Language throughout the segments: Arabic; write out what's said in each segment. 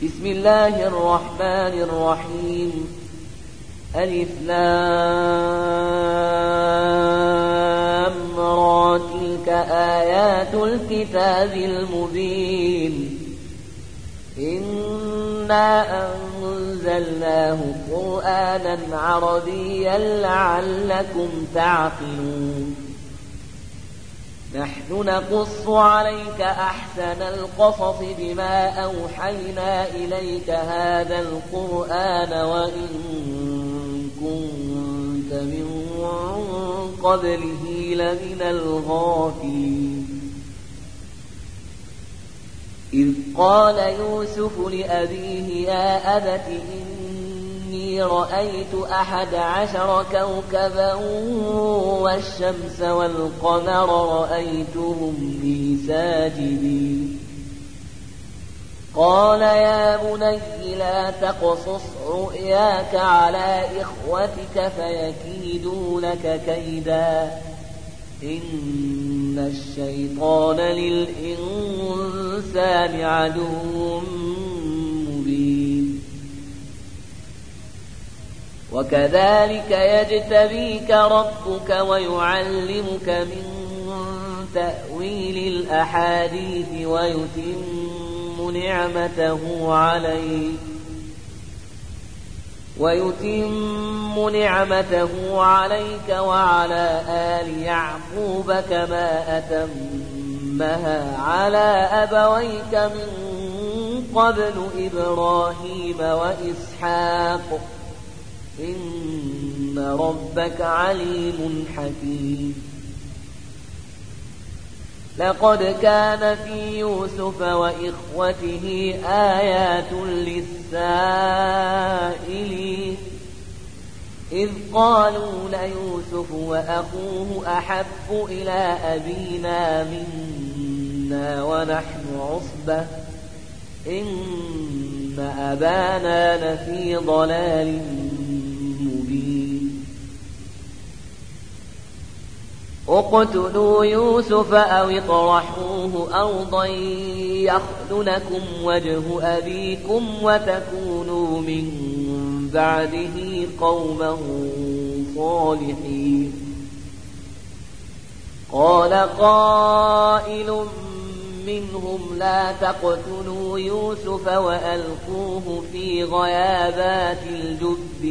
بسم الله الرحمن الرحيم. ألف لام را تلك آيات الكتاب المبين إنا أنزلناه قرآنا عربيا لعلكم تعقلون. نحن نقص عليك أحسن القصص بما أوحينا إليك هذا القرآن وإن كنت من قبله لمن الغافلين. إذ قال يوسف لأبيه يا أبت إني رأيت 11 كوكبا والشمس والقمر رأيتهم لي ساجدين. قال يا بني لا تقصص رؤياك على إخوتك فيكيدوا لك كيدا إن الشيطان للإنسان عدو مبين. وكذلك يجتبيك ربك ويعلمك من تأويل الأحاديث ويتم نعمته عليك وعلى آل يعقوب كما أتمها على أبويك من قبل إبراهيم وإسحاق إن ربك عليم حكيم. لقد كان في يوسف وإخوته آيات للسائلين إذ قالوا ليوسف وأخوه أحب إلى أبينا منا ونحن عصبة إن أبانا لفي ضلال مبين. اقتلوا يوسف أو اطرحوه أرضا يخل لكم وجه أبيكم وتكونوا من بعده قوما صالحين. قال قائل منهم لا تقتلوا يوسف وألقوه في غيابات الجب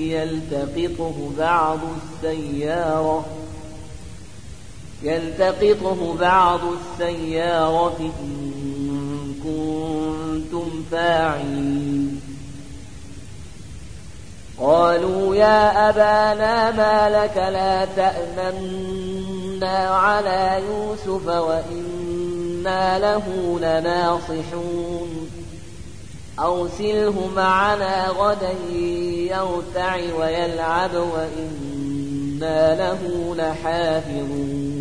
يلتقطه بعض السيارة إن كنتم فاعلين. قالوا يا أبانا ما لك لا تأمنا على يوسف وإنا له لناصحون أرسله معنا غدا يرتع ويلعب وإنا له لحافظون.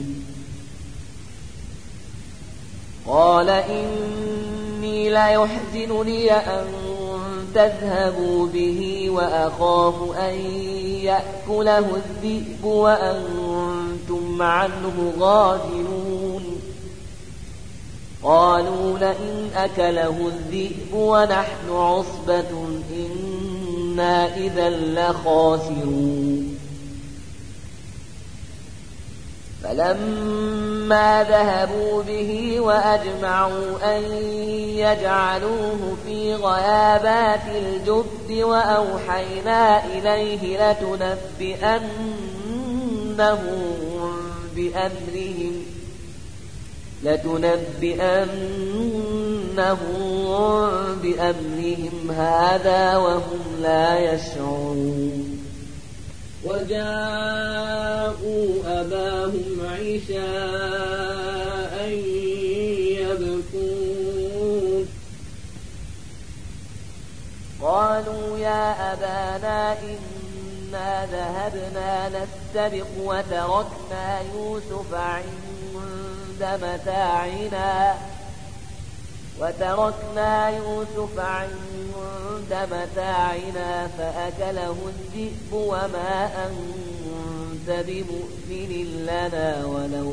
قال إني ليحزنني أن تذهبوا به وأخاف أن يأكله الذئب وأنتم عنه غافلون. قالوا لئن أكله الذئب ونحن عصبة إنا إذا لخاسرون. فلما ذهبوا به وأجمعوا أن يجعلوه في غيابات الجب وأوحينا إليه لتنبئنهم بأمرهم هذا وهم لا يشعرون. وجاءوا أباهم عشاء يبكون. قالوا يا أبانا إنا ذهبنا نستبق وتركنا يوسف عند متاعنا فأكله الذئب وما أنت بمؤمن لنا ولو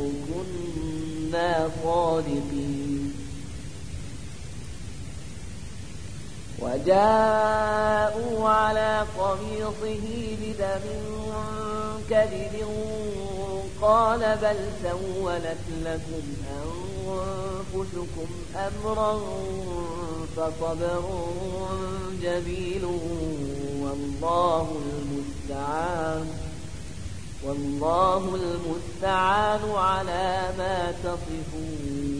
كنا صادقين. وجاءوا على قميصه بدم كذب قال بل سولت لكم أنفسكم أمرا فصبر جميل والله المستعان على ما تصفون.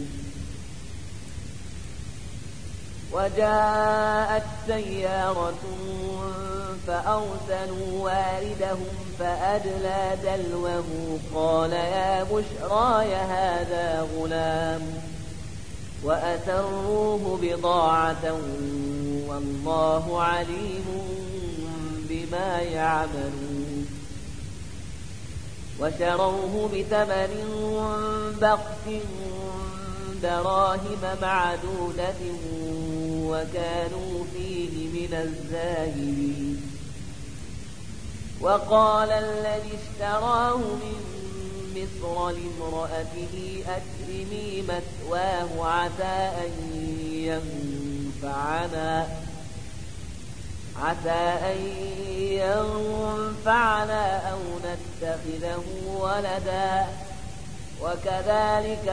وجاءت سيارة فأرسلوا واردهم فأدلى دلوه قال يا بشراي هذا غلام وأسروه بضاعة والله عليم بما يعملون. وشروه بثمن بخس دراهم معدودة وكانوا فيه من الزاهدين. وقال الذي اشتراه من مصر لامرأته أكرمي مثواه عسى أن ينفعنا أو نتخذه ولدا وكذلك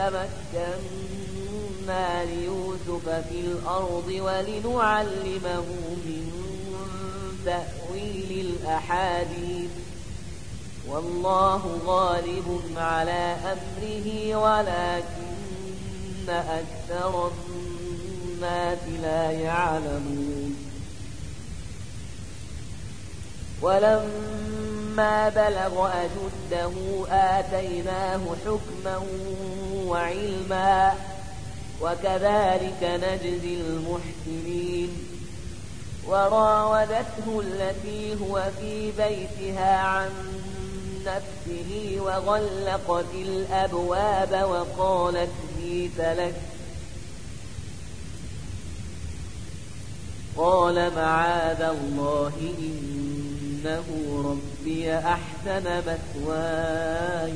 مكنا ليوسف في الأرض ولنعلمه من تأويل الأحاديث والله غالب على أمره ولكن أكثر الناس لا يعلمون. ولما بلغ أشده آتيناه حكما وعلما وكذلك نجزي المحسنين. وراودته التي هو في بيتها عن نفسه وغلقت الأبواب وقالت هيت لك قال معاذ الله إنه ربي أحسن مثواي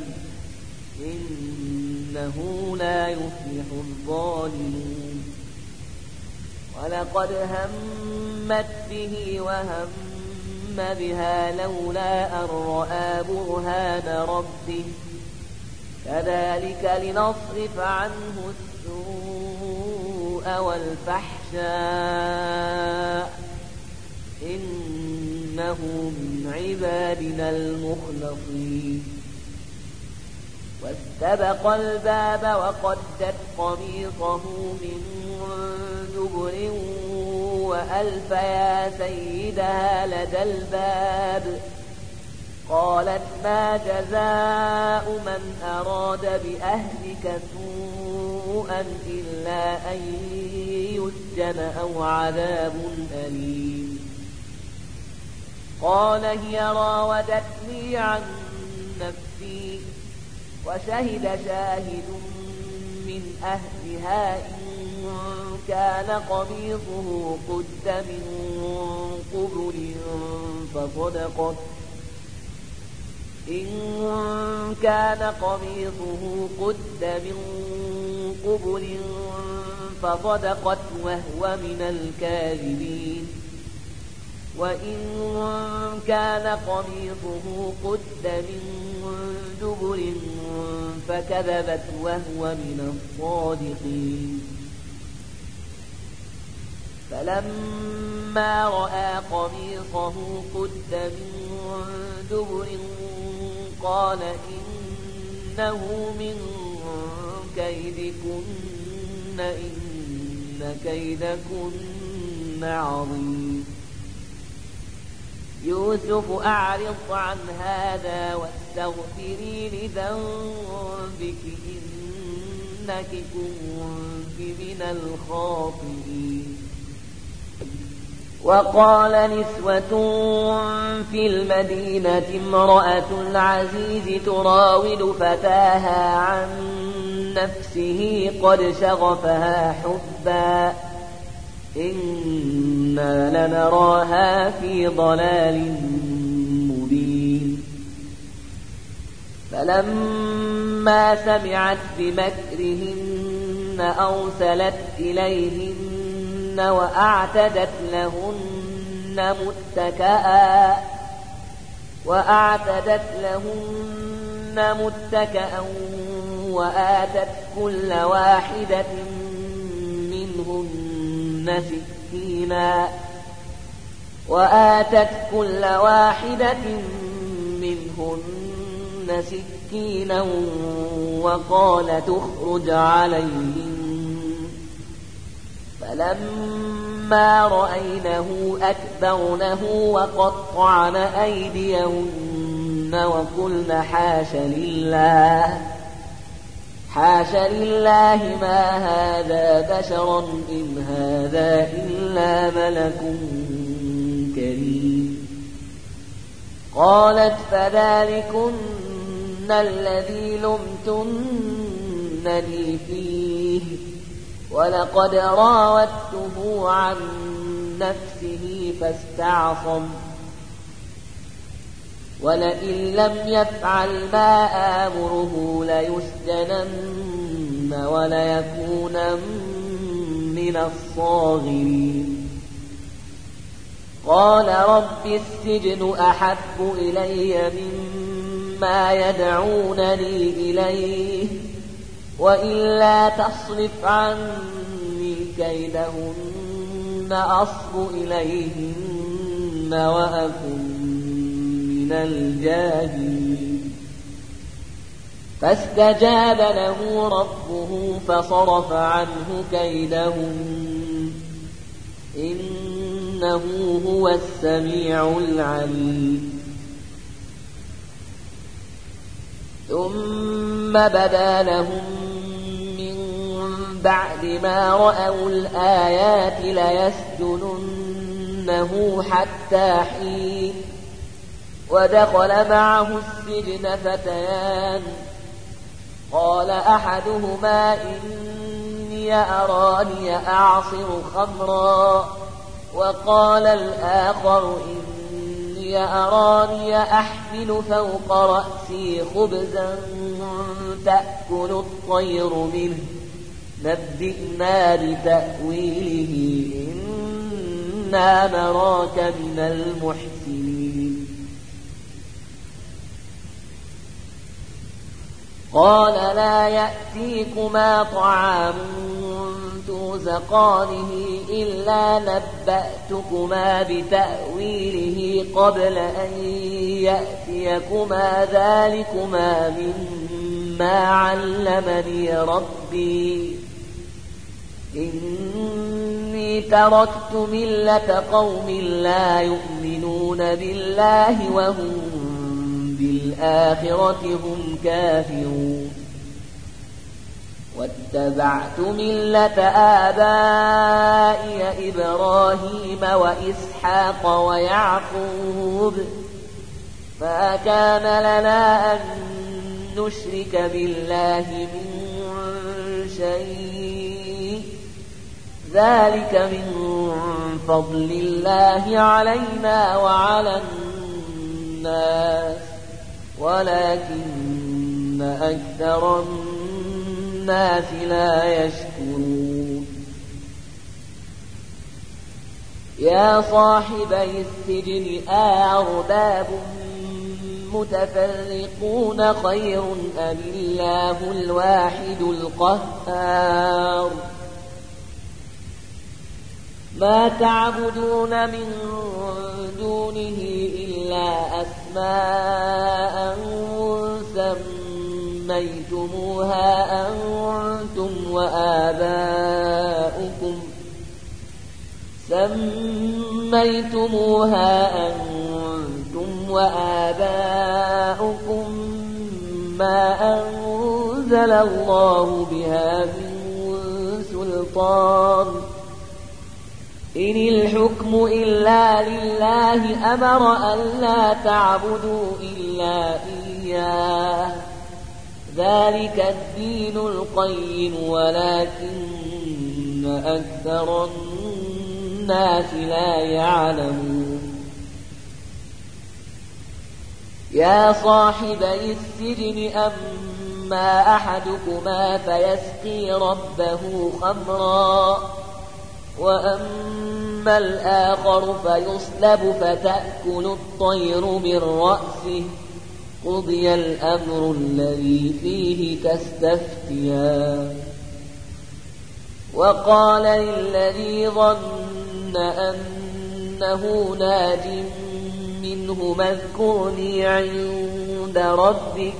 إنه لا يفلح الظالمون. ولقد همت به وهم بها لولا أن رأى برهان ربه كذلك لنصرف عنه السوء والفحشاء إنه من عبادنا المخلصين. واستبق الباب وقدت قميصه من دبر وألف يا سيدها لدى الباب قالت ما جزاء من أراد بأهلك سوءا إلا أن يسجن أو عذاب أليم. قال هي راودتني عن نفسي وشهد شاهد من أهلها إن كان قميصه قد من قبل فصدقت إن كان قميصه قد من قبل فصدقت وهو من الكاذبين وإن كان قميصه قد من دبر فكذبت وهو من الصادقين. فلما رأى قميصه قد من دبر قال إنه من كيدكن إن كيدكن عظيم. يوسف أعرض عن هذا واستغفري لذنبك إنك كنت من الخاطئين. وقال نسوة في المدينة امرأة العزيز تراود فتاها عن نفسه قد شغفها حبا إنا لنراها في ضلال مبين. فلما سمعت بمكرهن أرسلت إليهن وأعتدت لهن متكأ وآتت كل واحدة منهن سكينا وقال تخرج عليهن فلما رأينه أكبرنه وقطعن أيديهن وقلن حاش لله ما هذا بشرا إن هذا إلا ملك كريم. قالت فذلكن الذي لمتنني فيه ولقد راودته عن نفسه فاستعصم ولئن لم يفعل ما آمره ليسجنن وليكونن من الصاغرين. قال رب السجن أحب إلي مما يدعونني إليه وإلا تصرف عني كيدهن أصب إليهن وأكن من الجاهلين. فاستجاب له ربه فصرف عنه كيدهن إنه هو السميع العليم. ثم بدا لهم من بعد ما رأوا الآيات ليسجننه حتى حين. ودخل معه السجن فتيان قال أحدهما إني أراني أعصر خمرا وقال الآخر إني أراني أحمل فوق رأسي خبزا تأكل الطير منه نبئنا بتأويله إنا نراك من المحسنين. قال لا يأتيكما طعام ترزقانه إلا نبأتكما بتأويله قبل أن يأتيكما ذلكما مما علمني ربي إني تركت ملة قوم لا يؤمنون بالله وهم بالآخرة هم كافرون. واتبعت ملة آبائي إبراهيم وإسحاق ويعقوب ما كان لنا أن نشرك بالله من شيء ذلك من فضل الله علينا وعلى الناس ولكن أكثر الناس لا يشكرون. يا صاحبي السجن أأرباب متفرقون خير أم الله الواحد القهار. ما تعبدون من دونه إلا أسماء سميتموها أنتم وآباؤكم ما أنزل الله بها من سلطان إن الحكم إلا لله أمر ألا تعبدوا إلا إياه ذلك الدين القيم ولكن أكثر الناس لا يعلمون. يا صاحبي السجن أما أحدكما فيسقي ربه خمرا وأما الآخر فيصلب فتأكل الطير من رأسه قضي الأمر الذي فيه تستفتيان. وقال للذي ظن أنه ناج منه اذكرني عند ربك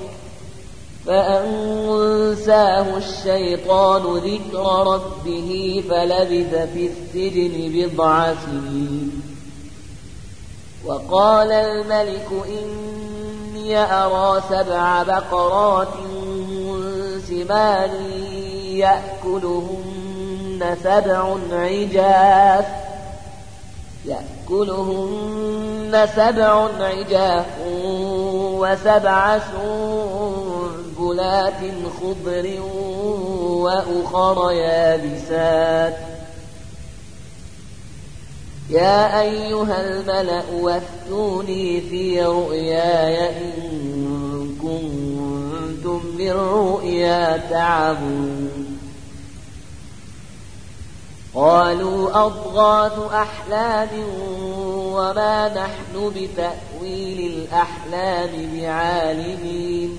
فأنساه الشيطان ذكر ربه فلبث في السجن بضع سنين. وقال الملك إني أرى 7 بقرات سمان يأكلهن 7 عجاف و7 سنبلات خضر وأخر يابسات. يا أيها الملأ وافتوني في رؤياي إن كنتم بالرؤيا تعبون. قالوا أضغاث أحلام وما نحن بتأويل الأحلام بعالمين.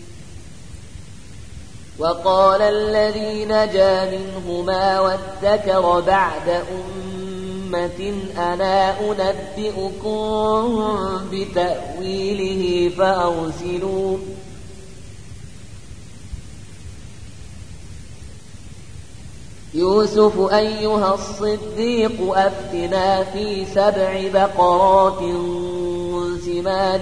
وقال الذي نجا منهما وادكر بعد أمة أنا أنبئكم بتأويله فأرسلون. يوسف أيها الصديق أفتنا في 7 بقرات سمان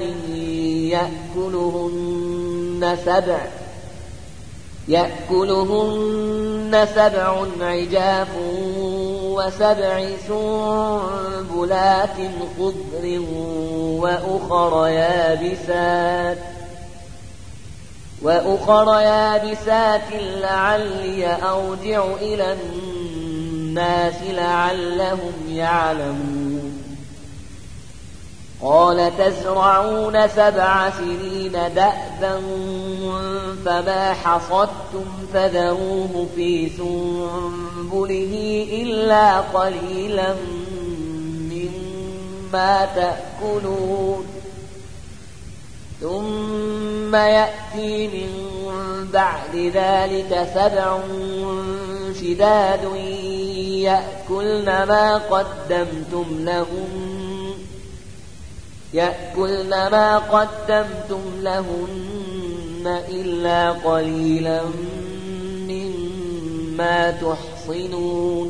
يأكلهن 7 عجاف و7 سنبلات خضر وأخر يابسات لعلي أرجع إلى الناس لعلهم يعلمون. قال تزرعون 7 سنين دأبا فما حصدتم فذروه في سنبله إلا قليلا مما تأكلون. ثم يأتي من بعد ذلك 7 شداد يأكلن ما قدمتم لهن إلا قليلا مما تحصنون.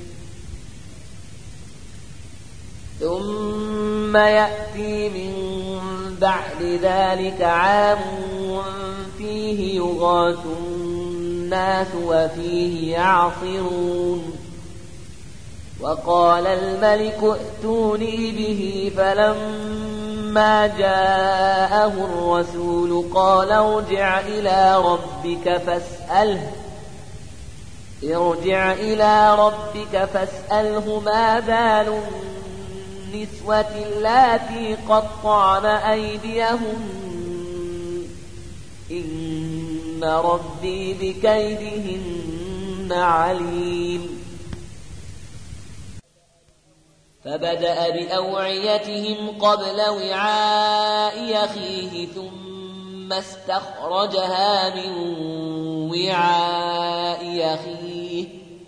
ثم يأتي من بعد ذلك عام فيه يغاث الناس وفيه يعصرون. وقال الملك ائتوني به فلما جاءه الرسول قال ارجع إلى ربك فاسأله ما بال النسوة اللاتي قطعن أيديهن إن ربي بكيدهن عليم. فبدأ بأوعيتهم قبل وعاء أخيه ثم استخرجها من وعاء أخيه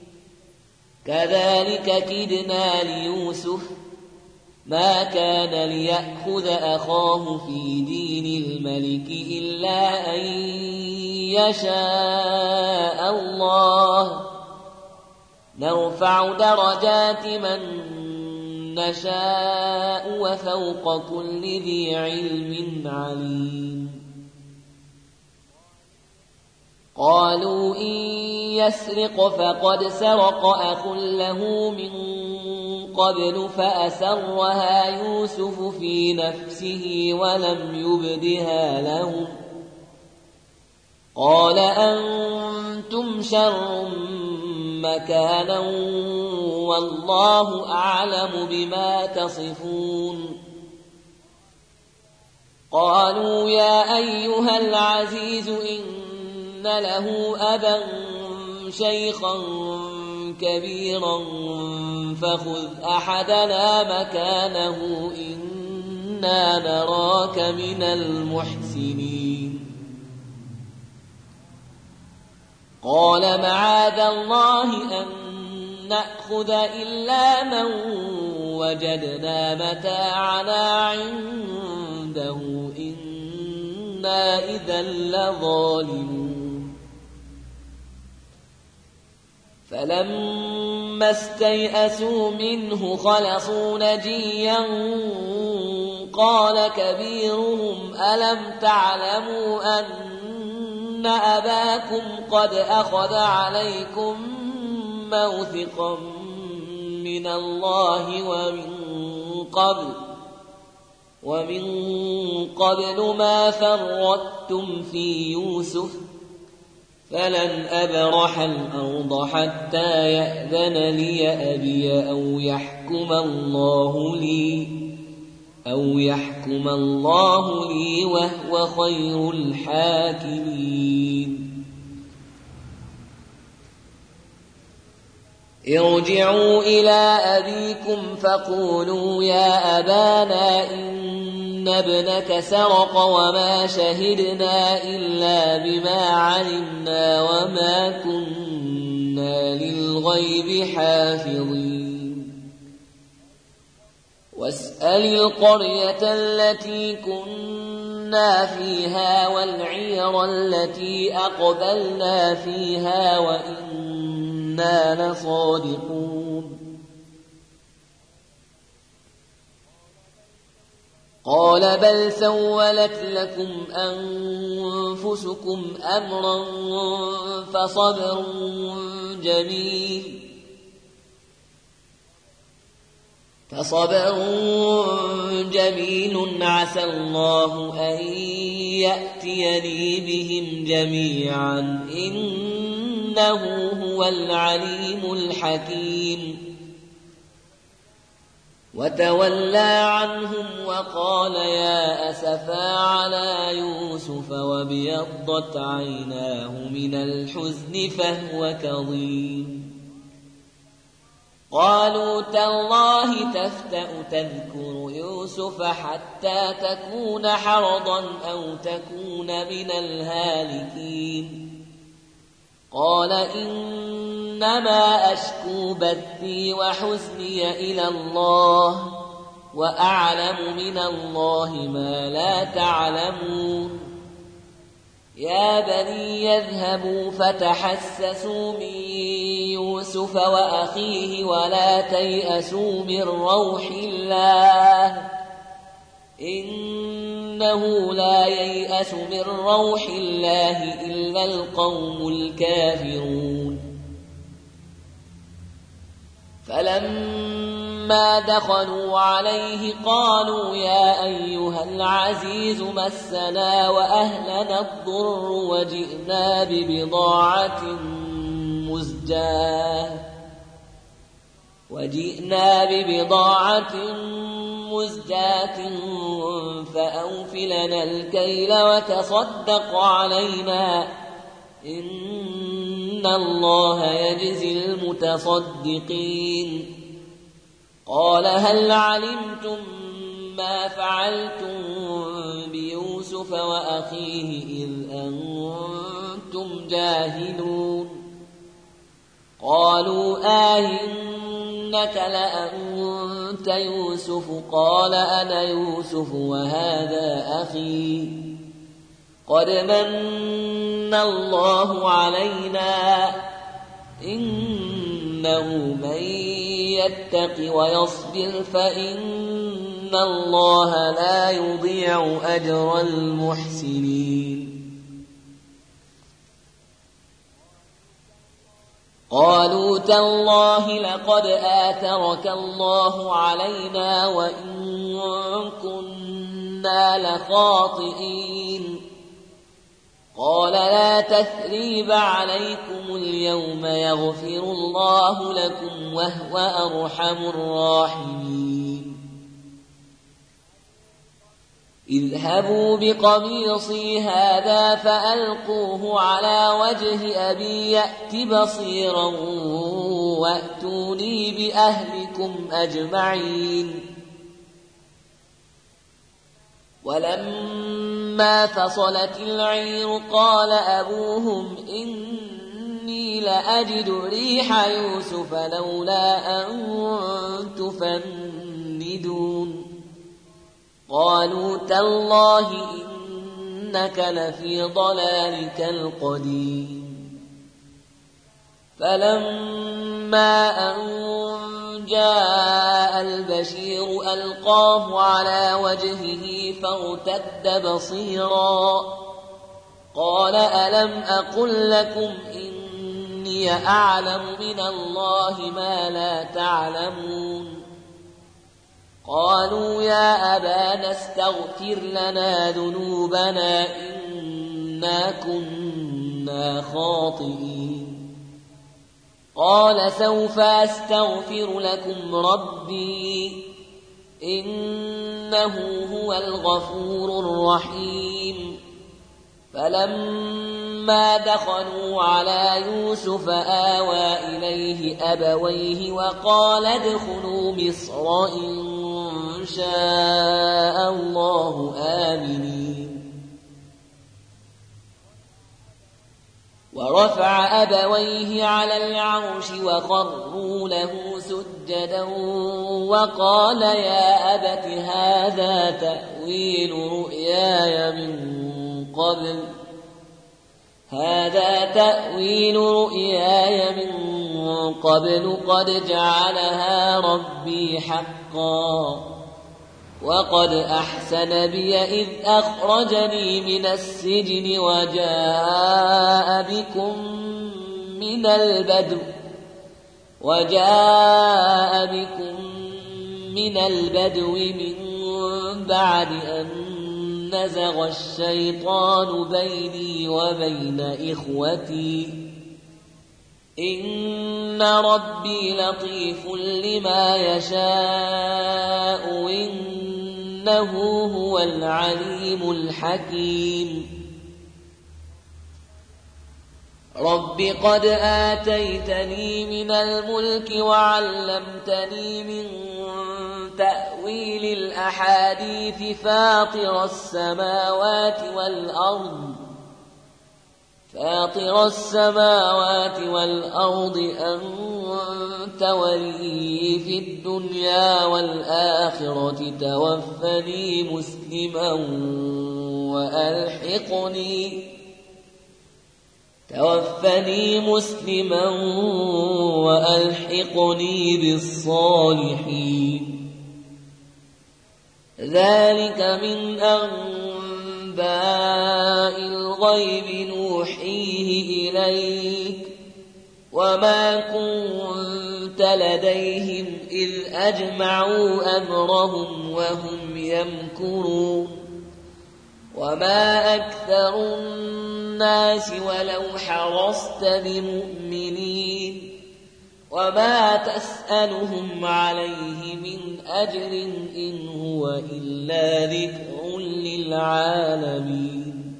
كذلك كدنا ليوسف ما كان ليأخذ أخاه في دين الملك إلا أن يشاء الله نرفع درجات من نشاء وفوق كل ذي علم عليم. قالوا إن يسرق فقد سرق أخ له من قبل فأسرها يوسف في نفسه ولم يبدها لهم. قال أنتم شر مكانا والله أعلم بما تصفون. قالوا يا أيها العزيز إن له أبا شيخا كبيرا فخذ أحدنا مكانه إنا نراك من المحسنين قال معاذ الله أن نأخذ إلا من وجدنا متاعنا عنده إنا إذا لظالمون فلما استيئسوا منه خلصوا نجيا قال كبيرهم ألم تعلموا أن أباكم قد أخذ عليكم موثقا من الله ومن قبل ما فرطتم في يوسف فلن أبرح الأرض حتى يأذن لي أبي أو يحكم الله لي وهو خير الحاكمين ارجعوا إلى أبيكم فقولوا يا أبانا إن ابنك سرق وما شهدنا إلا بما علمنا وما كنا للغيب حافظين واسأل القرية التي كنا فيها والعير التي أقبلنا فيها وإنا لصادقون قال بل سولت لكم أنفسكم أمرا فصبر جميل عسى الله أن يأتيني بهم جميعا إنه هو العليم الحكيم وتولى عنهم وقال يا أسفا على يوسف وابيضت عيناه من الحزن فهو كظيم قالوا تالله تفتأ تذكر يوسف حتى تكون حرضا أو تكون من الهالكين قال إنما أشكو بثي وحزني إلى الله وأعلم من الله ما لا تعلمون يا بني يذهبوا فتحسسوا من يوسف وأخيه ولا تيأسوا من روح الله إنه لا ييأس من روح الله إلا القوم الكافرون فلما دخلوا عليه قالوا يا أيها العزيز مسنا وأهلنا الضر وجئنا ببضاعة مزجاة فأوف لنا الكيل وتصدق علينا إن الله يجزي المتصدقين قال هل علمتم ما فعلتم بيوسف وأخيه إذ أنتم جاهلون قالوا إنك لأنت يوسف قال أنا يوسف وهذا أخي قد من الله علينا إنه من يتق ويصبر فإن الله لا يضيع أجر المحسنين قالوا تالله لقد آثرك الله علينا وإن كنا لخاطئين قال لا تثريب عليكم اليوم يغفر الله لكم وهو أرحم الراحمين اذهبوا بقميصي هذا فألقوه على وجه أبي يأت بصيرا وأتوني بأهلكم أجمعين. ولما فصلت العير قال أبوهم إني لأجد ريح يوسف لولا أن تفندون. قالوا تالله إنك لفي ضلالك القديم. فلما أن جاء البشير ألقاه على وجهه فارتد بصيرا قال ألم أقل لكم إني أعلم من الله ما لا تعلمون. قالوا يا أبانا استغفر لنا ذنوبنا إنا كنا خاطئين. قال سوف أستغفر لكم ربي إنه هو الغفور الرحيم. فلما دخلوا على يوسف آوى إليه أبويه وقال ادخلوا مصر إن شاء الله آمنين. ورفع أبويه على العرش وخروا له سجدا وقال يا أبت هذا تأويل رؤياي من قبل قد جعلها ربي حقا وقد أحسن بي إذ أخرجني من السجن وجاء بكم من البدو من بعد أن نزغ الشيطان بيني وبين إخوتي إن ربي لطيف لما يشاء إنه هو العليم الحكيم. رب قد آتيتني من الملك وعلمتني من تأويل الأحاديث فاطر السماوات والأرض أنت ولي في الدنيا والآخرة توفني مسلما وألحقني بالصالحين. ذلك من أنباء الغيب نوحيه إليك وما كنت لديهم إذ أجمعوا أمرهم وهم يمكرون. وما أكثر الناس ولو حرصت بمؤمنين وما تسألهم عليه من أجر إن هو إلا ذكر للعالمين.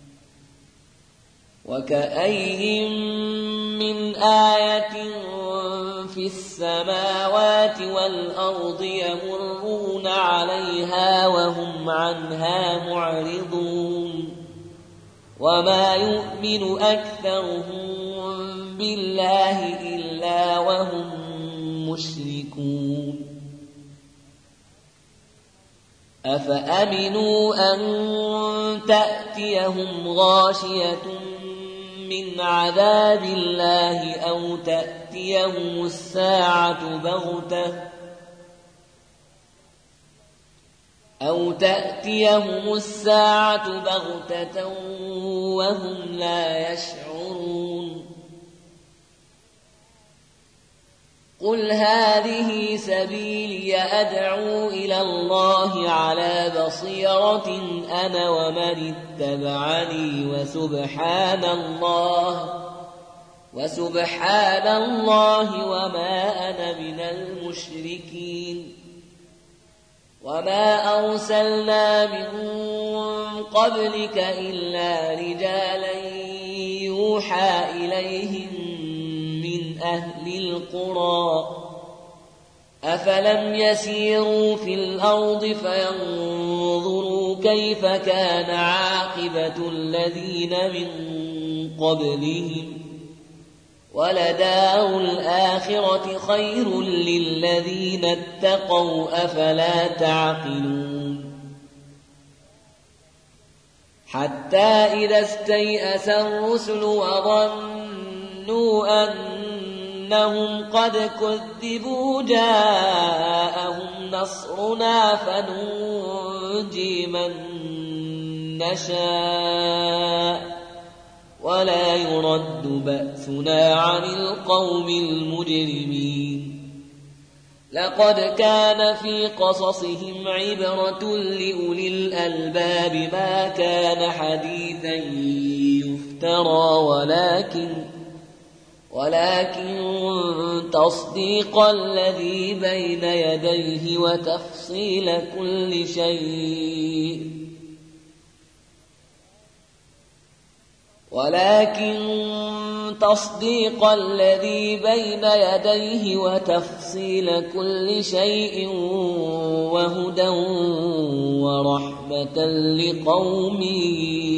وكأين من آية في السماوات والأرض يمرون عليها وهم عنها معرضون. وما يؤمن أكثرهم بالله إلا وهم مشركون. أفأمنوا أن تأتيهم غاشية من عذاب الله أو تأتيهم الساعة بغتة وهم لا يشعرون. قل هذه سبيلي أدعو إلى الله على بصيرة أنا ومن اتبعني وسبحان الله وما أنا من المشركين. وما أرسلنا من قبلك إلا رجالا يوحى إليهم من أهل القرى أفلم يسيروا في الأرض فينظروا كيف كان عاقبة الذين من قبلهم ولدار الآخرة خير للذين اتقوا أفلا تعقلون حتى إذا استيأس الرسل وظنوا أنهم قد كذبوا جاءهم نصرنا فننجي من نشاء ولا يرد بأسنا عن القوم المجرمين لقد كان في قصصهم عبرة لأولي الألباب ما كان حديثا يفترى ولكن تصديق الذي بين يديه وتفصيل كل شيء وهدى ورحمة لقوم